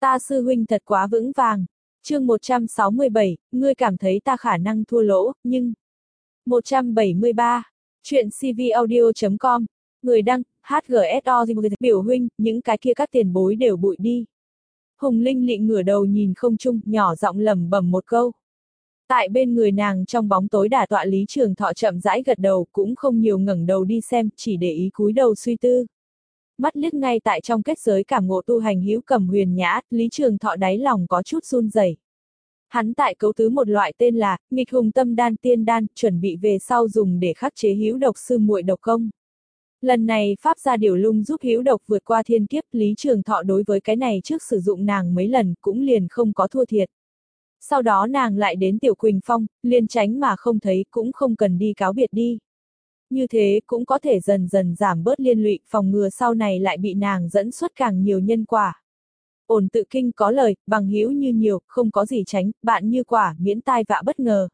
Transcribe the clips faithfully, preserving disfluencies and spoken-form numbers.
Ta sư huynh thật quá vững vàng. Chương một trăm sáu mươi bảy, ngươi cảm thấy ta khả năng thua lỗ, nhưng... một trăm bảy mươi ba, chuyện cvaudio chấm com, người đăng, hát giê ét o, biểu huynh, những cái kia các tiền bối đều bụi đi. Hùng Linh Lị ngửa đầu nhìn không trung, nhỏ giọng lẩm bẩm một câu. Tại bên người nàng trong bóng tối đả tọa Lý Trường Thọ chậm rãi gật đầu, cũng không nhiều ngẩng đầu đi xem, chỉ để ý cúi đầu suy tư. Mắt liếc ngay tại trong kết giới cảm ngộ tu hành hữu cầm huyền nhã, Lý Trường Thọ đáy lòng có chút run rẩy. Hắn tại cấu tứ một loại tên là nghịch hùng tâm đan tiên đan, chuẩn bị về sau dùng để khắc chế hữu độc sư muội độc công. Lần này pháp gia điểu lung giúp hữu độc vượt qua thiên kiếp, Lý Trường Thọ đối với cái này trước sử dụng nàng mấy lần cũng liền không có thua thiệt. Sau đó nàng lại đến Tiểu Quỳnh Phong, liền tránh mà không thấy, cũng không cần đi cáo biệt đi. Như thế cũng có thể dần dần giảm bớt liên lụy, phòng ngừa sau này lại bị nàng dẫn xuất càng nhiều nhân quả. Ổn tự kinh có lời, bằng hữu như nhiều, không có gì tránh, bạn như quả, miễn tai vạ bất ngờ.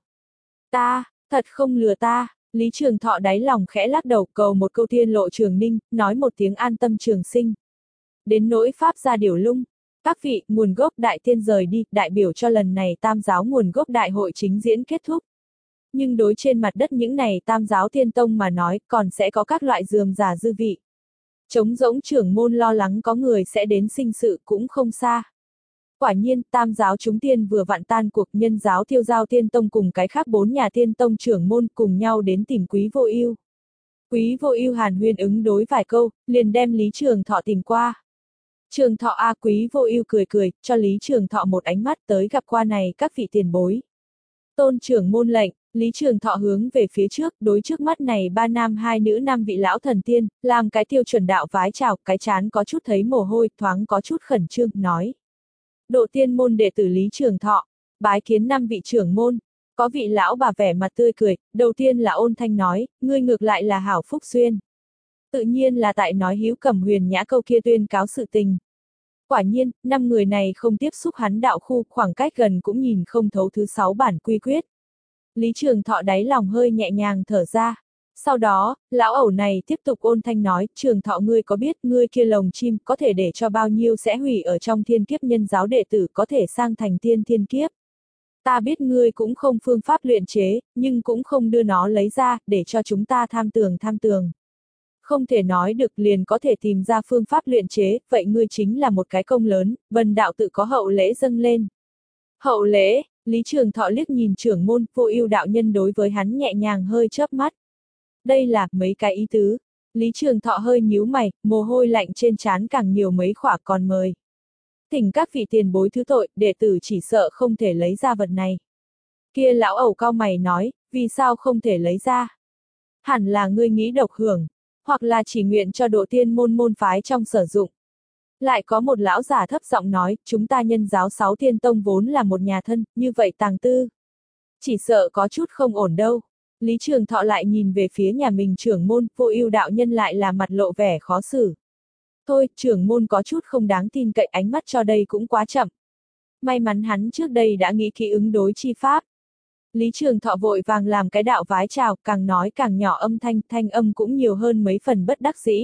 Ta, thật không lừa ta, Lý Trường Thọ đáy lòng khẽ lắc đầu, cầu một câu tiên lộ trường ninh, nói một tiếng an tâm trường sinh. Đến nỗi pháp gia điểu lung, các vị, nguồn gốc đại tiên rời đi, đại biểu cho lần này tam giáo nguồn gốc đại hội chính diễn kết thúc. Nhưng đối trên mặt đất những này tam giáo tiên tông mà nói, còn sẽ có các loại dườm giả dư vị. Trống rỗng trưởng môn lo lắng có người sẽ đến sinh sự cũng không xa. Quả nhiên, tam giáo chúng tiên vừa vặn tan cuộc, nhân giáo Tiêu Giao Tiên Tông cùng cái khác bốn nhà tiên tông trưởng môn cùng nhau đến tìm Quý Vô Ưu. Quý Vô Ưu hàn huyên ứng đối vài câu, liền đem Lý Trường Thọ tìm qua. Trường Thọ a, Quý Vô Ưu cười cười, cho Lý Trường Thọ một ánh mắt, tới gặp qua này các vị tiền bối. Tôn trưởng môn lệnh, Lý Trường Thọ hướng về phía trước, đối trước mắt này ba nam hai nữ năm vị lão thần tiên, làm cái tiêu chuẩn đạo vái chào, cái chán có chút thấy mồ hôi, thoáng có chút khẩn trương, nói. Độ tiên môn đệ tử Lý Trường Thọ, bái kiến năm vị trưởng môn, có vị lão bà vẻ mặt tươi cười, đầu tiên là ôn thanh nói, ngươi ngược lại là hảo phúc duyên. Tự nhiên là tại nói hữu cầm huyền nhã câu kia tuyên cáo sự tình. Quả nhiên, năm người này không tiếp xúc hắn đạo khu, khoảng cách gần cũng nhìn không thấu thứ sáu bản quy quyết. Lý Trường Thọ đáy lòng hơi nhẹ nhàng thở ra. Sau đó, lão ẩu này tiếp tục ôn thanh nói, Trường Thọ ngươi có biết ngươi kia lồng chim có thể để cho bao nhiêu sẽ hủy ở trong thiên kiếp nhân giáo đệ tử có thể sang thành tiên thiên kiếp. Ta biết ngươi cũng không phương pháp luyện chế, nhưng cũng không đưa nó lấy ra, để cho chúng ta tham tường tham tường. Không thể nói được liền có thể tìm ra phương pháp luyện chế, vậy ngươi chính là một cái công lớn, Vân đạo tự có hậu lễ dâng lên. Hậu lễ, Lý Trường Thọ liếc nhìn trưởng môn, Vô Ưu đạo nhân đối với hắn nhẹ nhàng hơi chớp mắt. Đây là mấy cái ý tứ. Lý Trường Thọ hơi nhíu mày, mồ hôi lạnh trên trán càng nhiều mấy khỏa, còn mời. Thỉnh các vị tiền bối thứ tội, đệ tử chỉ sợ không thể lấy ra vật này. Kia lão ẩu cau mày nói, vì sao không thể lấy ra? Hẳn là ngươi nghĩ độc hưởng, hoặc là chỉ nguyện cho độ tiên môn môn phái trong sử dụng. Lại có một lão giả thấp giọng nói, chúng ta nhân giáo sáu tiên tông vốn là một nhà thân, như vậy tàng tư. Chỉ sợ có chút không ổn đâu. Lý Trường Thọ lại nhìn về phía nhà mình trưởng môn, Vô Ưu đạo nhân lại là mặt lộ vẻ khó xử. Thôi, trưởng môn có chút không đáng tin cậy, ánh mắt cho đây cũng quá chậm. May mắn hắn trước đây đã nghĩ kỹ ứng đối chi pháp. Lý Trường Thọ vội vàng làm cái đạo vái chào, càng nói càng nhỏ âm thanh, thanh âm cũng nhiều hơn mấy phần bất đắc dĩ.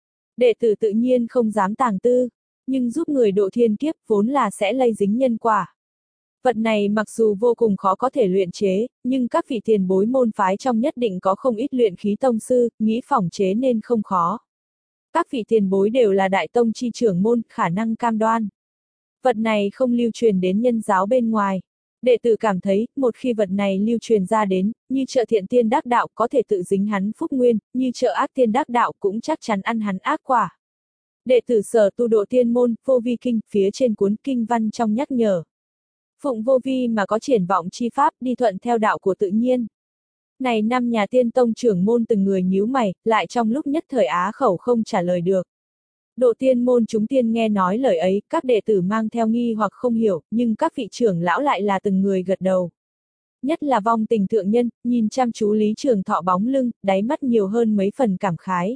Đệ tử tự nhiên không dám tàng tư, nhưng giúp người độ thiên kiếp vốn là sẽ lây dính nhân quả. Vật này mặc dù vô cùng khó có thể luyện chế, nhưng các vị tiền bối môn phái trong nhất định có không ít luyện khí tông sư, nghĩ phỏng chế nên không khó. Các vị tiền bối đều là đại tông chi trưởng môn, khả năng cam đoan. Vật này không lưu truyền đến nhân giáo bên ngoài. Đệ tử cảm thấy, một khi vật này lưu truyền ra đến, như trợ thiện tiên đắc đạo có thể tự dính hắn phúc nguyên, như trợ ác tiên đắc đạo cũng chắc chắn ăn hắn ác quả. Đệ tử sở tu độ tiên môn, vô vi kinh, phía trên cuốn kinh văn trong nhắc nhở. Phụng vô vi mà có triển vọng chi pháp, đi thuận theo đạo của tự nhiên. Này năm nhà tiên tông trưởng môn từng người nhíu mày, lại trong lúc nhất thời á khẩu không trả lời được. Độ tiên môn chúng tiên nghe nói lời ấy, các đệ tử mang theo nghi hoặc không hiểu, nhưng các vị trưởng lão lại là từng người gật đầu. Nhất là vong tình thượng nhân, nhìn chăm chú Lý Trường Thọ bóng lưng, đáy mắt nhiều hơn mấy phần cảm khái.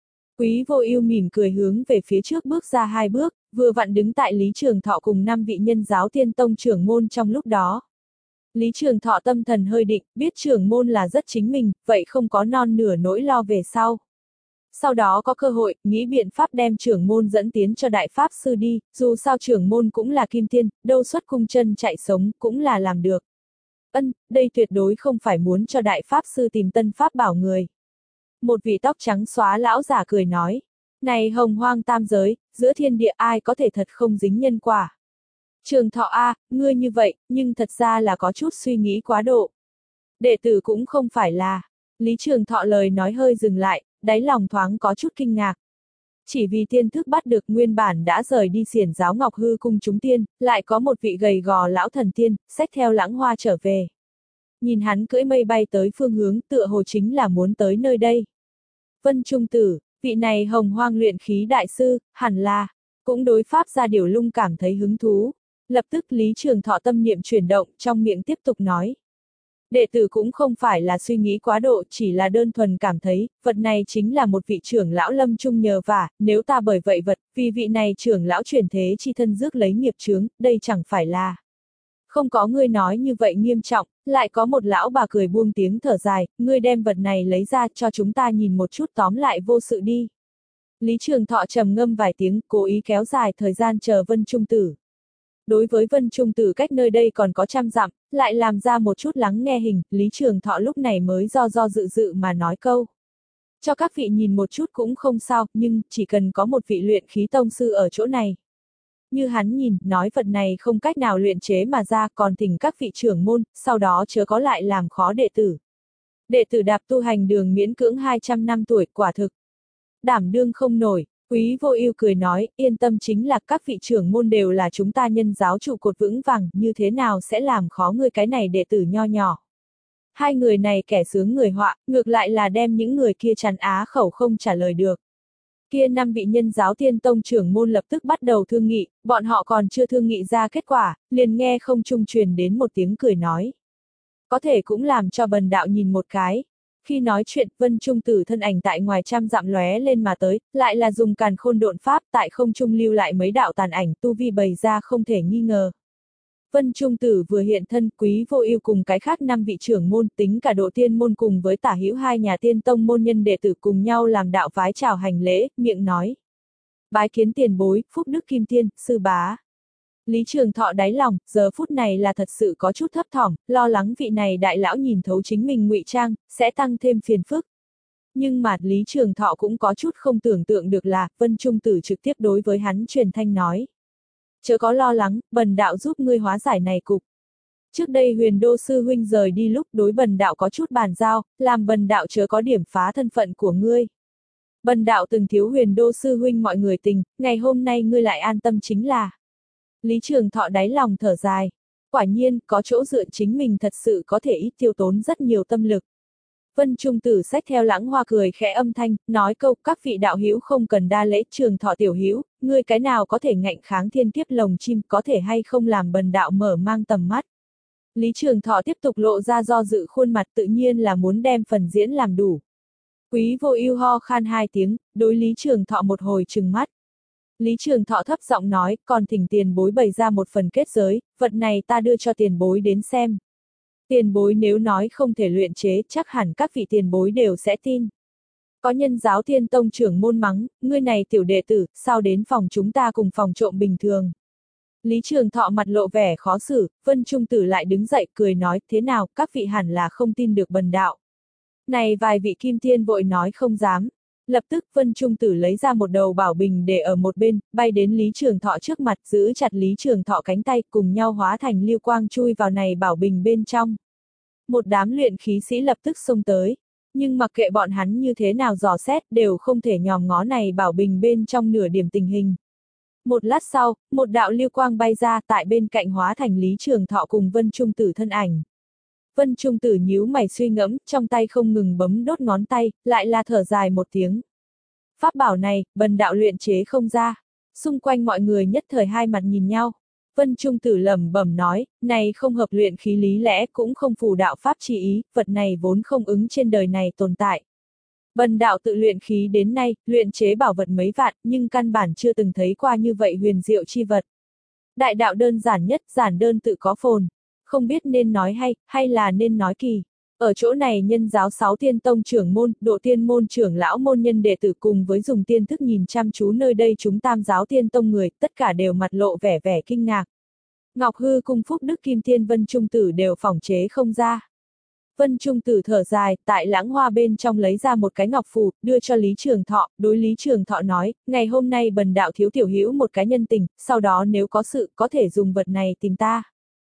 Quý Vô Ưu mỉm cười hướng về phía trước bước ra hai bước, vừa vặn đứng tại Lý Trường Thọ cùng năm vị nhân giáo tiên tông trưởng môn trong lúc đó. Lý Trường Thọ tâm thần hơi định, biết trưởng môn là rất chính mình, vậy không có non nửa nỗi lo về sau. Sau đó có cơ hội, nghĩ biện pháp đem trưởng môn dẫn tiến cho đại pháp sư đi, dù sao trưởng môn cũng là kim tiên, đâu xuất cung chân chạy sống, cũng là làm được. Ân, đây tuyệt đối không phải muốn cho đại pháp sư tìm tân pháp bảo người. Một vị tóc trắng xóa lão giả cười nói, này hồng hoang tam giới, giữa thiên địa ai có thể thật không dính nhân quả. Trường Thọ a, ngươi như vậy, nhưng thật ra là có chút suy nghĩ quá độ. Đệ tử cũng không phải là. Lý Trường Thọ lời nói hơi dừng lại, đáy lòng thoáng có chút kinh ngạc. Chỉ vì tiên thức bắt được nguyên bản đã rời đi xiển giáo Ngọc Hư cung chúng tiên, lại có một vị gầy gò lão thần tiên, xách theo lãng hoa trở về. Nhìn hắn cưỡi mây bay tới phương hướng tựa hồ chính là muốn tới nơi đây. Vân Trung Tử, vị này hồng hoang luyện khí đại sư, hẳn là, cũng đối pháp ra điều lung cảm thấy hứng thú. Lập tức Lý Trường Thọ tâm niệm chuyển động trong miệng tiếp tục nói. Đệ tử cũng không phải là suy nghĩ quá độ, chỉ là đơn thuần cảm thấy, vật này chính là một vị trưởng lão lâm trung nhờ vả, nếu ta bởi vậy vật, vì vị này trưởng lão chuyển thế chi thân rước lấy nghiệp chướng, đây chẳng phải là. Không có ngươi nói như vậy nghiêm trọng, lại có một lão bà cười buông tiếng thở dài, ngươi đem vật này lấy ra cho chúng ta nhìn một chút tóm lại vô sự đi. Lý Trường Thọ trầm ngâm vài tiếng, cố ý kéo dài thời gian chờ Vân Trung Tử. Đối với Vân Trung Tử cách nơi đây còn có trăm dặm, lại làm ra một chút lắng nghe hình, Lý Trường Thọ lúc này mới do do dự dự mà nói câu. Cho các vị nhìn một chút cũng không sao, nhưng chỉ cần có một vị luyện khí tông sư ở chỗ này. Như hắn nhìn, nói vật này không cách nào luyện chế mà ra, còn thỉnh các vị trưởng môn, sau đó chớ có lại làm khó đệ tử. Đệ tử đạp tu hành đường miễn cưỡng hai trăm năm tuổi, quả thực. Đảm đương không nổi. Quý Vô Ưu cười nói, yên tâm, chính là các vị trưởng môn đều là chúng ta nhân giáo trụ cột vững vàng, như thế nào sẽ làm khó ngươi cái này đệ tử nho nhỏ. Hai người này kẻ sướng người họa, ngược lại là đem những người kia chắn á khẩu không trả lời được. Kia năm vị nhân giáo Tiên Tông trưởng môn lập tức bắt đầu thương nghị, bọn họ còn chưa thương nghị ra kết quả, liền nghe không trung truyền đến một tiếng cười nói. Có thể cũng làm cho bần đạo nhìn một cái. Khi nói chuyện, Vân Trung Tử thân ảnh tại ngoài trăm dặm lóe lên mà tới, lại là dùng càn khôn độn pháp tại không trung lưu lại mấy đạo tàn ảnh, tu vi bày ra không thể nghi ngờ. Vân Trung Tử vừa hiện thân, Quý Vô Ưu cùng cái khác năm vị trưởng môn, tính cả Độ Tiên môn cùng với Tả Hữu hai nhà Tiên Tông môn nhân đệ tử cùng nhau làm đạo vái chào hành lễ, miệng nói: "Bái kiến tiền bối, phúc đức kim tiên, sư bá." Lý Trường Thọ đáy lòng, giờ phút này là thật sự có chút thấp thỏm, lo lắng vị này đại lão nhìn thấu chính mình ngụy trang, sẽ tăng thêm phiền phức. Nhưng mà Lý Trường Thọ cũng có chút không tưởng tượng được là, Vân Trung Tử trực tiếp đối với hắn truyền thanh nói. Chớ có lo lắng, bần đạo giúp ngươi hóa giải này cục. Trước đây Huyền Đô sư huynh rời đi lúc đối bần đạo có chút bàn giao, làm bần đạo chớ có điểm phá thân phận của ngươi. Bần đạo từng thiếu Huyền Đô sư huynh mọi người tình, ngày hôm nay ngươi lại an tâm chính là. Lý Trường Thọ đáy lòng thở dài. Quả nhiên, có chỗ dựa chính mình thật sự có thể ít tiêu tốn rất nhiều tâm lực. Vân Trung Tử xách theo lãng hoa cười khẽ âm thanh, nói câu các vị đạo hữu không cần đa lễ. Trường Thọ tiểu hữu, ngươi cái nào có thể ngạnh kháng thiên kiếp lồng chim, có thể hay không làm bần đạo mở mang tầm mắt. Lý Trường Thọ tiếp tục lộ ra do dự khuôn mặt, tự nhiên là muốn đem phần diễn làm đủ. Quý Vô Ưu ho khan hai tiếng, đối Lý Trường Thọ một hồi trừng mắt. Lý Trường Thọ thấp giọng nói, còn thỉnh tiền bối bày ra một phần kết giới, vật này ta đưa cho tiền bối đến xem. Tiền bối nếu nói không thể luyện chế, chắc hẳn các vị tiền bối đều sẽ tin. Có nhân giáo Thiên Tông trưởng môn mắng, ngươi này tiểu đệ tử, sao đến phòng chúng ta cùng phòng trộm bình thường. Lý Trường Thọ mặt lộ vẻ khó xử, Vân Trung Tử lại đứng dậy cười nói, thế nào, các vị hẳn là không tin được bần đạo. Này vài vị kim tiên vội nói không dám. Lập tức Vân Trung Tử lấy ra một đầu bảo bình để ở một bên, bay đến Lý Trường Thọ trước mặt, giữ chặt Lý Trường Thọ cánh tay, cùng nhau hóa thành lưu quang chui vào này bảo bình bên trong. Một đám luyện khí sĩ lập tức xông tới, nhưng mặc kệ bọn hắn như thế nào dò xét, đều không thể nhòm ngó này bảo bình bên trong nửa điểm tình hình. Một lát sau, một đạo lưu quang bay ra, tại bên cạnh hóa thành Lý Trường Thọ cùng Vân Trung Tử thân ảnh. Vân Trung Tử nhíu mày suy ngẫm, trong tay không ngừng bấm đốt ngón tay, lại là thở dài một tiếng. Pháp bảo này, bần đạo luyện chế không ra. Xung quanh mọi người nhất thời hai mặt nhìn nhau. Vân Trung Tử lẩm bẩm nói, này không hợp luyện khí lý lẽ, cũng không phù đạo pháp chi ý, vật này vốn không ứng trên đời này tồn tại. Bần đạo tự luyện khí đến nay, luyện chế bảo vật mấy vạn, nhưng căn bản chưa từng thấy qua như vậy huyền diệu chi vật. Đại đạo đơn giản nhất, giản đơn tự có phồn. Không biết nên nói hay, hay là nên nói kỳ. Ở chỗ này nhân giáo sáu tiên tông trưởng môn, độ tiên môn trưởng lão môn nhân đệ tử cùng với dùng tiên thức nhìn chăm chú nơi đây chúng tam giáo tiên tông người, tất cả đều mặt lộ vẻ vẻ kinh ngạc. Ngọc Hư cung Phúc Đức Kim Tiên Vân Trung Tử đều phỏng chế không ra. Vân Trung Tử thở dài, tại lãng hoa bên trong lấy ra một cái ngọc phù, đưa cho Lý Trường Thọ, đối Lý Trường Thọ nói, ngày hôm nay bần đạo thiếu tiểu hữu một cái nhân tình, sau đó nếu có sự, có thể dùng vật này tìm ta.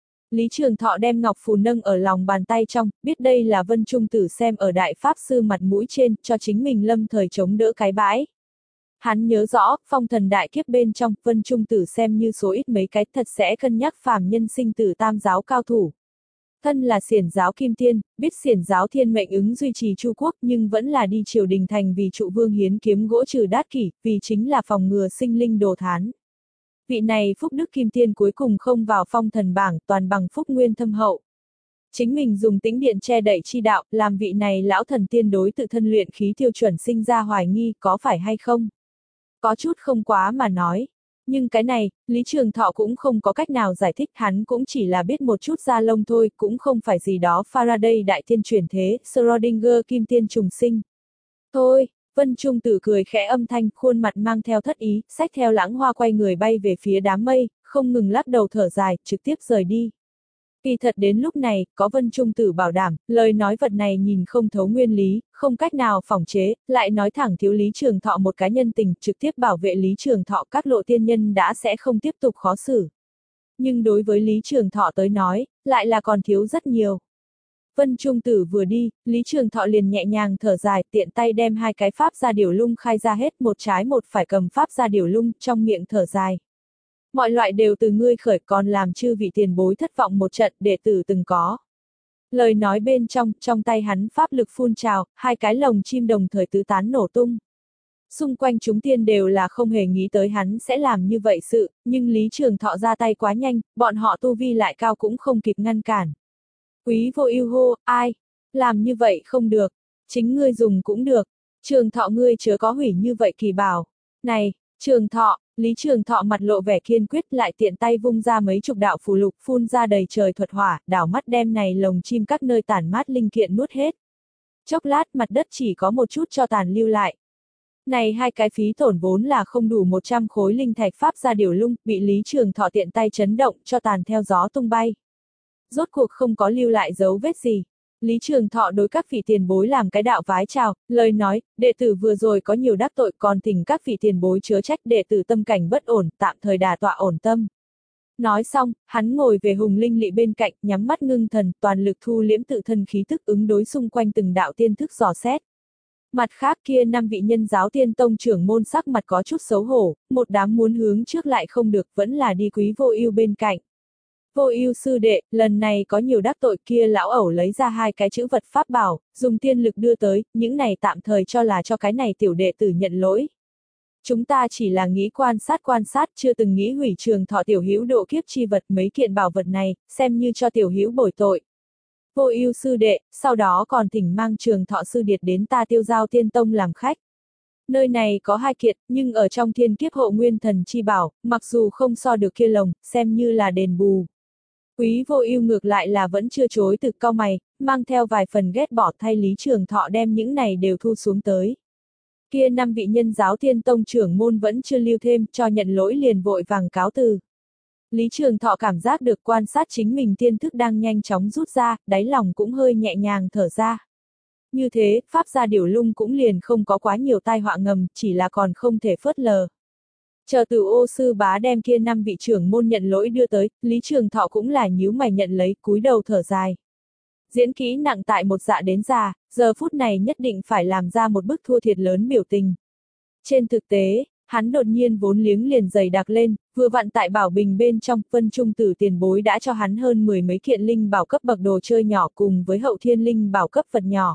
Lý Trường Thọ đem ngọc phù nâng ở lòng bàn tay trong, biết đây là Vân Trung Tử xem ở đại pháp sư mặt mũi trên, cho chính mình lâm thời chống đỡ cái bãi. Hắn nhớ rõ, phong thần đại kiếp bên trong, Vân Trung Tử xem như số ít mấy cái thật sẽ cân nhắc phàm nhân sinh tử tam giáo cao thủ. Thân là xiển giáo kim tiên, biết xiển giáo thiên mệnh ứng duy trì Chu quốc nhưng vẫn là đi triều đình thành vì trụ vương hiến kiếm gỗ trừ đát kỷ, vì chính là phòng ngừa sinh linh đồ thán. Vị này Phúc Đức Kim Tiên cuối cùng không vào phong thần bảng, toàn bằng phúc nguyên thâm hậu. Chính mình dùng tĩnh điện che đậy chi đạo, làm vị này lão thần tiên đối tự thân luyện khí tiêu chuẩn sinh ra hoài nghi, có phải hay không? Có chút không quá mà nói. Nhưng cái này, Lý Trường Thọ cũng không có cách nào giải thích, hắn cũng chỉ là biết một chút da lông thôi, cũng không phải gì đó Faraday đại tiên chuyển thế, Schrödinger kim tiên trùng sinh. Thôi, Vân Trung Tử cười khẽ âm thanh, khuôn mặt mang theo thất ý, xách theo lãng hoa quay người bay về phía đám mây, không ngừng lắc đầu thở dài, trực tiếp rời đi. Kỳ thật đến lúc này, có Vân Trung Tử bảo đảm, lời nói vật này nhìn không thấu nguyên lý, không cách nào phỏng chế, lại nói thẳng thiếu Lý Trường Thọ một cái nhân tình, trực tiếp bảo vệ Lý Trường Thọ các lộ tiên nhân đã sẽ không tiếp tục khó xử. Nhưng đối với Lý Trường Thọ tới nói, lại là còn thiếu rất nhiều. Vân Trung Tử vừa đi, Lý Trường Thọ liền nhẹ nhàng thở dài, tiện tay đem hai cái pháp ra điểu lung khai ra hết, một trái một phải cầm pháp ra điểu lung, trong miệng thở dài. Mọi loại đều từ ngươi khởi, còn làm chư vị tiền bối thất vọng một trận, đệ tử từng có. Lời nói bên trong, trong tay hắn pháp lực phun trào, hai cái lồng chim đồng thời tứ tán nổ tung. Xung quanh chúng tiên đều là không hề nghĩ tới hắn sẽ làm như vậy sự, nhưng Lý Trường Thọ ra tay quá nhanh, bọn họ tu vi lại cao cũng không kịp ngăn cản. Quý vô ưu hô, ai? Làm như vậy không được. Chính ngươi dùng cũng được. Trường Thọ ngươi chớ có hủy như vậy kỳ bảo. Này, Trường Thọ, Lý Trường Thọ mặt lộ vẻ kiên quyết lại tiện tay vung ra mấy chục đạo phù lục phun ra đầy trời thuật hỏa, đảo mắt đem này lồng chim các nơi tản mát linh kiện nuốt hết. Chốc lát mặt đất chỉ có một chút cho tàn lưu lại. Này hai cái phí tổn vốn là không đủ một trăm khối linh thạch pháp ra điểu lung, bị Lý Trường Thọ tiện tay chấn động cho tàn theo gió tung bay. Rốt cuộc không có lưu lại dấu vết gì. Lý Trường Thọ đối các vị tiền bối làm cái đạo vái chào, lời nói, đệ tử vừa rồi có nhiều đắc tội còn thỉnh các vị tiền bối chớ trách đệ tử tâm cảnh bất ổn, tạm thời đà tọa ổn tâm. Nói xong, hắn ngồi về Hùng Linh Lị bên cạnh, nhắm mắt ngưng thần, toàn lực thu liễm tự thân khí tức ứng đối xung quanh từng đạo tiên thức dò xét. Mặt khác kia năm vị nhân giáo tiên tông trưởng môn sắc mặt có chút xấu hổ, một đám muốn hướng trước lại không được, vẫn là đi Quý Vô Ưu bên cạnh. Vô Ưu sư đệ, lần này có nhiều đắc tội, kia lão ẩu lấy ra hai cái chữ vật pháp bảo, dùng tiên lực đưa tới, những này tạm thời cho là cho cái này tiểu đệ tử nhận lỗi. Chúng ta chỉ là nghĩ quan sát quan sát, chưa từng nghĩ hủy Trường Thọ tiểu hữu độ kiếp chi vật, mấy kiện bảo vật này, xem như cho tiểu hữu bồi tội. Vô Ưu sư đệ, sau đó còn thỉnh mang Trường Thọ sư điệt đến ta Tiêu Giao Tiên Tông làm khách. Nơi này có hai kiện, nhưng ở trong thiên kiếp hộ nguyên thần chi bảo, mặc dù không so được kia lồng, xem như là đền bù. Quý Vô Ưu ngược lại là vẫn chưa chối từ cau mày, mang theo vài phần ghét bỏ thay Lý Trường Thọ đem những này đều thu xuống tới. Kia năm vị nhân giáo tiên tông trưởng môn vẫn chưa lưu thêm, cho nhận lỗi liền vội vàng cáo từ. Lý Trường Thọ cảm giác được quan sát chính mình tiên thức đang nhanh chóng rút ra, đáy lòng cũng hơi nhẹ nhàng thở ra. Như thế, pháp gia điểu lung cũng liền không có quá nhiều tai họa ngầm, chỉ là còn không thể phớt lờ. Chờ Từ Ô sư bá đem kia năm vị trưởng môn nhận lỗi đưa tới, Lý Trường Thọ cũng là nhíu mày nhận lấy, cúi đầu thở dài. Diễn kỹ nặng tại một dạ đến già, giờ phút này nhất định phải làm ra một bức thua thiệt lớn biểu tình. Trên thực tế, hắn đột nhiên vốn liếng liền dày đặc lên, vừa vặn tại bảo bình bên trong, Vân Trung Tử tiền bối đã cho hắn hơn mười mấy kiện linh bảo cấp bậc đồ chơi nhỏ cùng với hậu thiên linh bảo cấp vật nhỏ.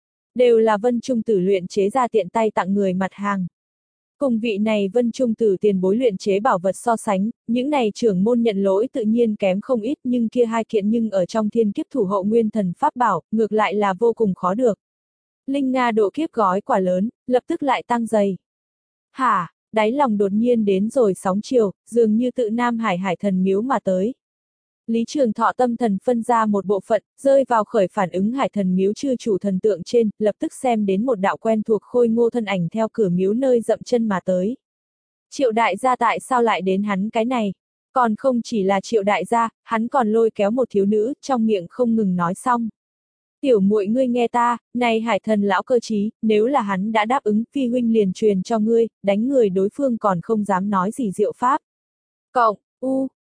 Đều là Vân Trung Tử luyện chế ra tiện tay tặng người mặt hàng. Cùng vị này Vân Trung Tử tiền bối luyện chế bảo vật so sánh, những này trưởng môn nhận lỗi tự nhiên kém không ít, nhưng kia hai kiện nhưng ở trong thiên kiếp thủ hộ nguyên thần pháp bảo, ngược lại là vô cùng khó được. Linh Nga độ kiếp gói quả lớn, lập tức lại tăng dày. Hả, đáy lòng đột nhiên đến rồi sóng chiều, dường như tự Nam Hải Hải thần miếu mà tới. Lý Trường Thọ tâm thần phân ra một bộ phận, rơi vào khởi phản ứng hải thần miếu chư chủ thần tượng trên, lập tức xem đến một đạo quen thuộc khôi ngô thân ảnh theo cửa miếu nơi dậm chân mà tới. Triệu đại gia tại sao lại đến hắn cái này? Còn không chỉ là Triệu đại gia, hắn còn lôi kéo một thiếu nữ, trong miệng không ngừng nói xong. Tiểu muội ngươi nghe ta, này hải thần lão cơ trí, nếu là hắn đã đáp ứng, phi huynh liền truyền cho ngươi, đánh người đối phương còn không dám nói gì diệu pháp. Cộng, u,